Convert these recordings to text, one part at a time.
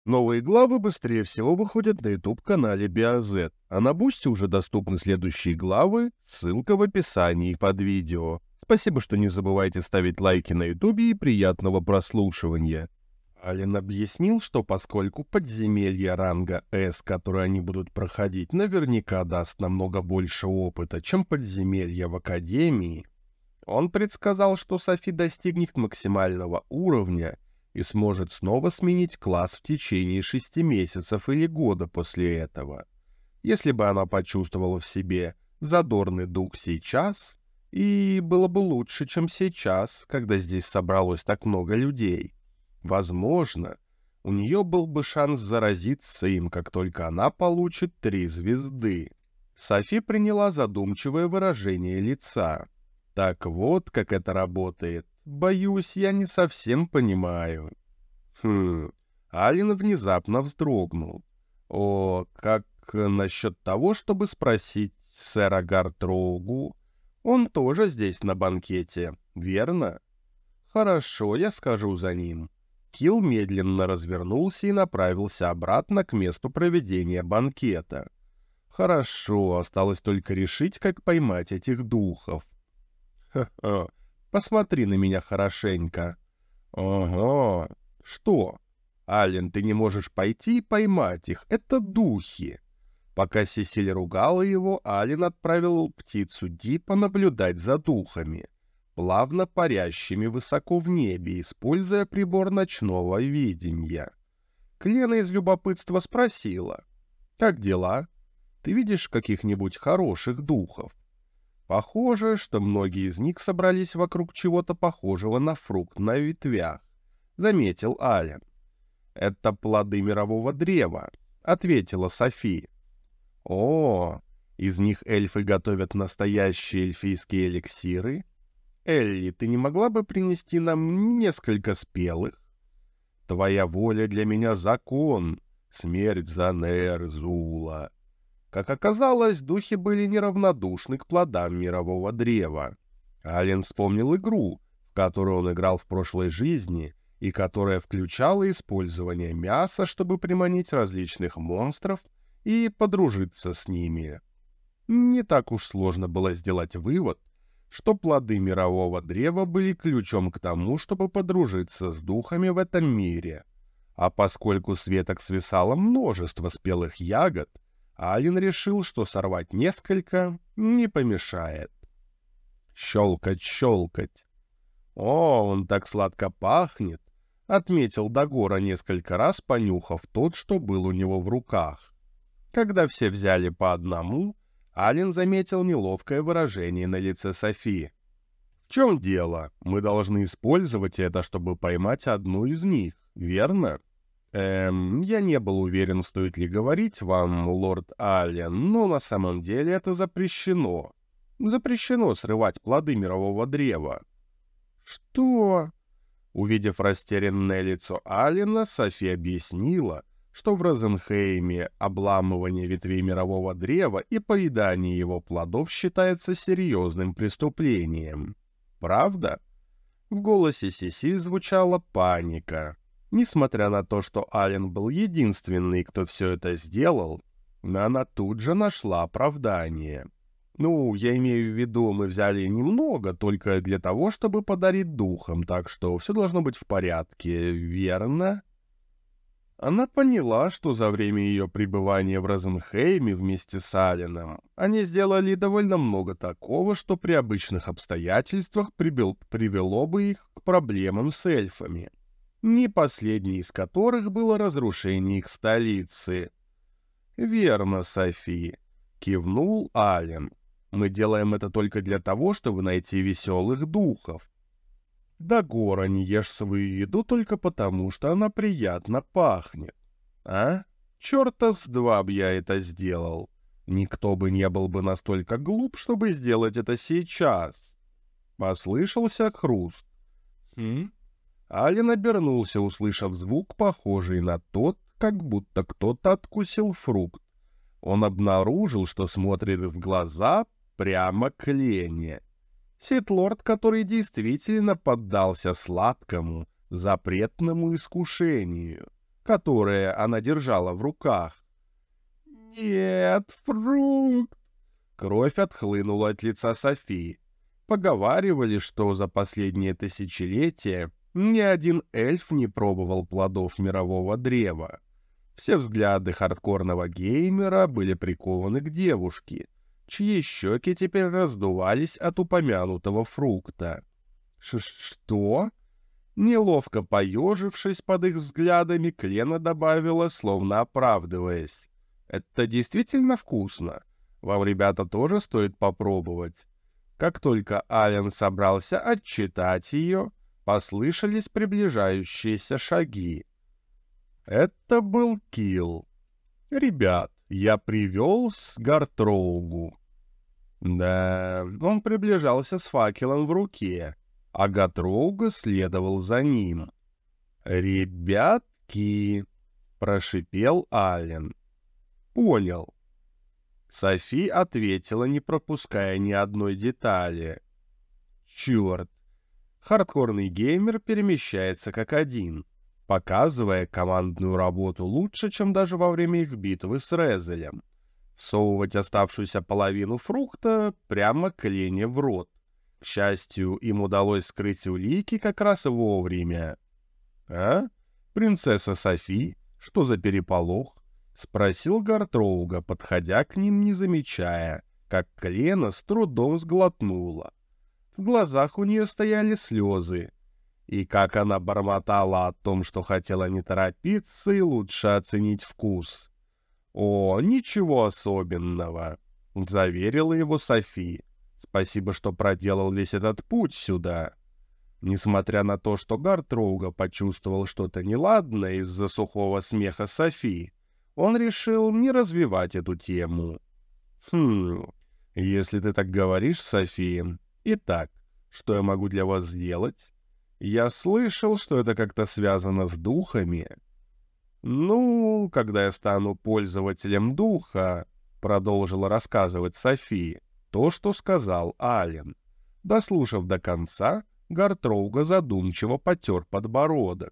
Новые главы быстрее всего выходят на YouTube-канале BioZ, а на Бусти уже доступны следующие главы, ссылка в описании под видео. Спасибо, что не забывайте ставить лайки на YouTube и приятного прослушивания. Ален объяснил, что поскольку подземелье ранга S, которое они будут проходить, наверняка даст намного больше опыта, чем подземелье в Академии, он предсказал, что Софи достигнет максимального уровня и сможет снова сменить класс в течение 6 месяцев или года после этого. Если бы она почувствовала в себе задорный дух сейчас, и было бы лучше, чем сейчас, когда здесь собралось так много людей. Возможно, у нее был бы шанс заразиться им, как только она получит 3 звезды. Софи приняла задумчивое выражение лица. Так вот, как это работает. Боюсь, я не совсем понимаю. Ален внезапно вздрогнул. О, как насчет того, чтобы спросить сэра Гартроугу? Он тоже здесь на банкете, верно? Хорошо, я скажу за ним. Килл медленно развернулся и направился обратно к месту проведения банкета. Хорошо, осталось только решить, как поймать этих духов. Ха-ха, посмотри на меня хорошенько. Ага, что? Ален, ты не можешь пойти и поймать их, это духи. Пока Сесиль ругала его, Ален отправил птицу Ди понаблюдать за духами, плавно парящими высоко в небе, используя прибор ночного видения. Клена из любопытства спросила: «Как дела? Ты видишь каких-нибудь хороших духов?» Похоже, что многие из них собрались вокруг чего-то похожего на фрукт на ветвях, заметил Ален. «Это плоды мирового древа», — ответила Софи. «О, из них эльфы готовят настоящие эльфийские эликсиры? Элли, ты не могла бы принести нам несколько спелых? Твоя воля для меня закон, смерть за Нерзула». Как оказалось, духи были неравнодушны к плодам мирового древа. Ален вспомнил игру, в которую он играл в прошлой жизни, и которая включала использование мяса, чтобы приманить различных монстров и подружиться с ними. Не так уж сложно было сделать вывод, что плоды мирового древа были ключом к тому, чтобы подружиться с духами в этом мире. А поскольку с веток свисало множество спелых ягод, Ален решил, что сорвать несколько не помешает. Щелкать, щелкать. «О, он так сладко пахнет», — отметил Дагора, несколько раз понюхав тот, что был у него в руках. Когда все взяли по одному, Ален заметил неловкое выражение на лице Софи. «В чем дело? Мы должны использовать это, чтобы поймать одну из них, верно?» Я не был уверен, стоит ли говорить вам, лорд Ален, но на самом деле это запрещено. Запрещено срывать плоды мирового древа». «Что?» Увидев растерянное лицо Алена, Софи объяснила, что в Розенхейме обламывание ветвей мирового древа и поедание его плодов считается серьезным преступлением. «Правда?» В голосе Сесиль звучала паника. Несмотря на то, что Ален был единственный, кто все это сделал, она тут же нашла оправдание. «Ну, я имею в виду, мы взяли немного, только для того, чтобы подарить духам, так что все должно быть в порядке, верно?» Она поняла, что за время ее пребывания в Розенхейме вместе с Аленом они сделали довольно много такого, что при обычных обстоятельствах привело бы их к проблемам с эльфами, не последней из которых было разрушение их столицы. «Верно, Софи», — кивнул Ален. «Мы делаем это только для того, чтобы найти веселых духов. Дагора, не ешь свою еду только потому, что она приятно пахнет. А? Чёрта с два б я это сделал. Никто бы не был бы настолько глуп, чтобы сделать это сейчас». Послышался хруст. Ален обернулся, услышав звук, похожий на тот, как будто кто-то откусил фрукт. Он обнаружил, что смотрит в глаза прямо к Лене. Сит-лорд, который действительно поддался сладкому, запретному искушению. которые она держала в руках. «Нет, фрукт!» Кровь отхлынула от лица Софи. Поговаривали, что за последние тысячелетия ни один эльф не пробовал плодов мирового древа. Все взгляды хардкорного геймера были прикованы к девушке, чьи щеки теперь раздувались от упомянутого фрукта. «Что?» Неловко поежившись под их взглядами, Клена добавила, словно оправдываясь. «Это действительно вкусно. Вам, ребята, тоже стоит попробовать». Как только Ален собрался отчитать ее, послышались приближающиеся шаги. Это был Килл. «Ребят, я привел с Гартроугу». Да, он приближался с факелом в руке, а Гартроуга следовал за ним. «Ребятки!» — прошипел Ален. «Понял». Софи ответила, не пропуская ни одной детали. «Черт!» Хардкорный геймер перемещается как один, показывая командную работу лучше, чем даже во время их битвы с Резелем. Всовывать оставшуюся половину фрукта прямо Клене в рот. К счастью, им удалось скрыть улики как раз вовремя. «А? Принцесса Софи? Что за переполох?» — спросил Гартроуга, подходя к ним, не замечая, как Клена с трудом сглотнула. В глазах у нее стояли слезы. И как она бормотала о том, что хотела не торопиться и лучше оценить вкус. «О, ничего особенного», — заверила его Софи. «Спасибо, что проделал весь этот путь сюда». Несмотря на то, что Гартроуга почувствовал что-то неладное из-за сухого смеха Софи, он решил не развивать эту тему. Если ты так говоришь, Софи. Итак, что я могу для вас сделать? Я слышал, что это как-то связано с духами». «Ну, когда я стану пользователем духа», — продолжила рассказывать Софи, то, что сказал Ален. Дослушав до конца, Гартроуга задумчиво потер подбородок.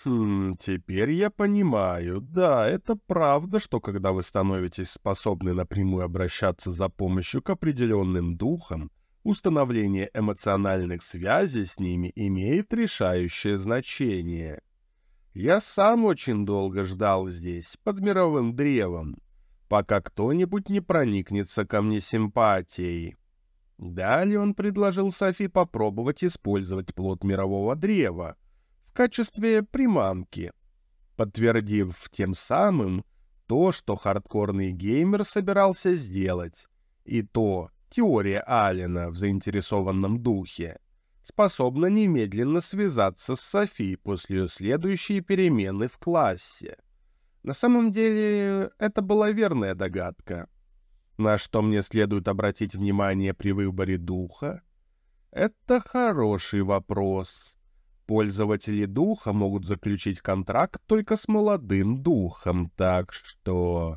«Теперь я понимаю. Да, это правда, что когда вы становитесь способны напрямую обращаться за помощью к определенным духам, установление эмоциональных связей с ними имеет решающее значение. Я сам очень долго ждал здесь, под мировым древом, пока кто-нибудь не проникнется ко мне симпатией». Далее он предложил Софи попробовать использовать плод мирового древа в качестве приманки, подтвердив тем самым то, что хардкорный геймер собирался сделать, и то теория Алена в заинтересованном духе способна немедленно связаться с Софи после ее следующей перемены в классе. На самом деле, это была верная догадка. На что мне следует обратить внимание при выборе духа? Это хороший вопрос. Пользователи духа могут заключить контракт только с молодым духом, так что...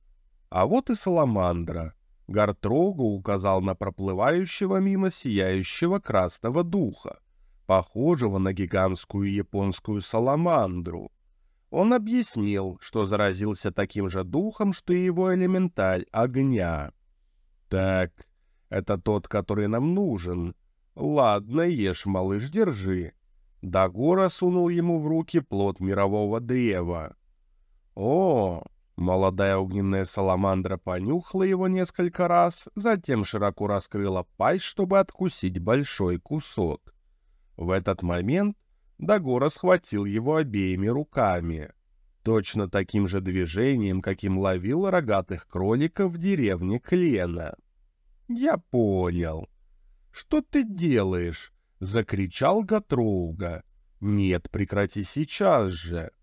А вот и Саламандра. Гартроуга указал на проплывающего мимо сияющего красного духа, похожего на гигантскую японскую саламандру. Он объяснил, что заразился таким же духом, что и его элементаль огня. «Так, это тот, который нам нужен. Ладно, ешь, малыш, держи». Дагора сунул ему в руки плод мирового древа. «О!» Молодая огненная саламандра понюхала его несколько раз, затем широко раскрыла пасть, чтобы откусить большой кусок. В этот момент Дагора схватил его обеими руками, точно таким же движением, каким ловил рогатых кроликов в деревне Клена. «Я понял». «Что ты делаешь?» — закричал Гартроуга. «Нет, прекрати сейчас же».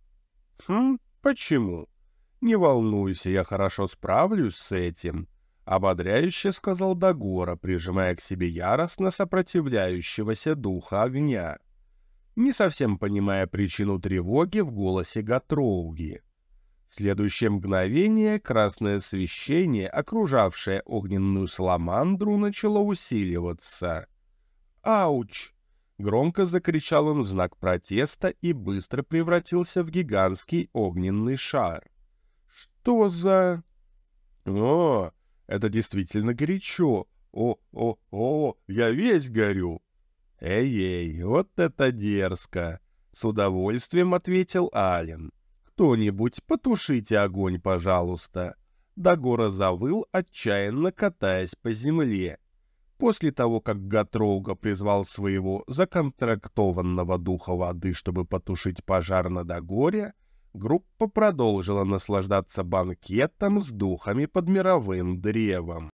Почему?» «Не волнуйся, я хорошо справлюсь с этим», — ободряюще сказал Дагора, прижимая к себе яростно сопротивляющегося духа огня, не совсем понимая причину тревоги в голосе Гартроуги. В следующее мгновение красное свечение, окружавшее огненную саламандру, начало усиливаться. «Ауч!» Громко закричал он в знак протеста и быстро превратился в гигантский огненный шар. «Что за...» «О, это действительно горячо! О, я весь горю!» «Эй-эй, вот это дерзко!» — с удовольствием ответил Ален. «Кто-нибудь потушите огонь, пожалуйста!» Дагора завыл, отчаянно катаясь по земле. После того, как Гатроуга призвал своего законтрактованного духа воды, чтобы потушить пожар на Дагоре, группа продолжила наслаждаться банкетом с духами под мировым древом.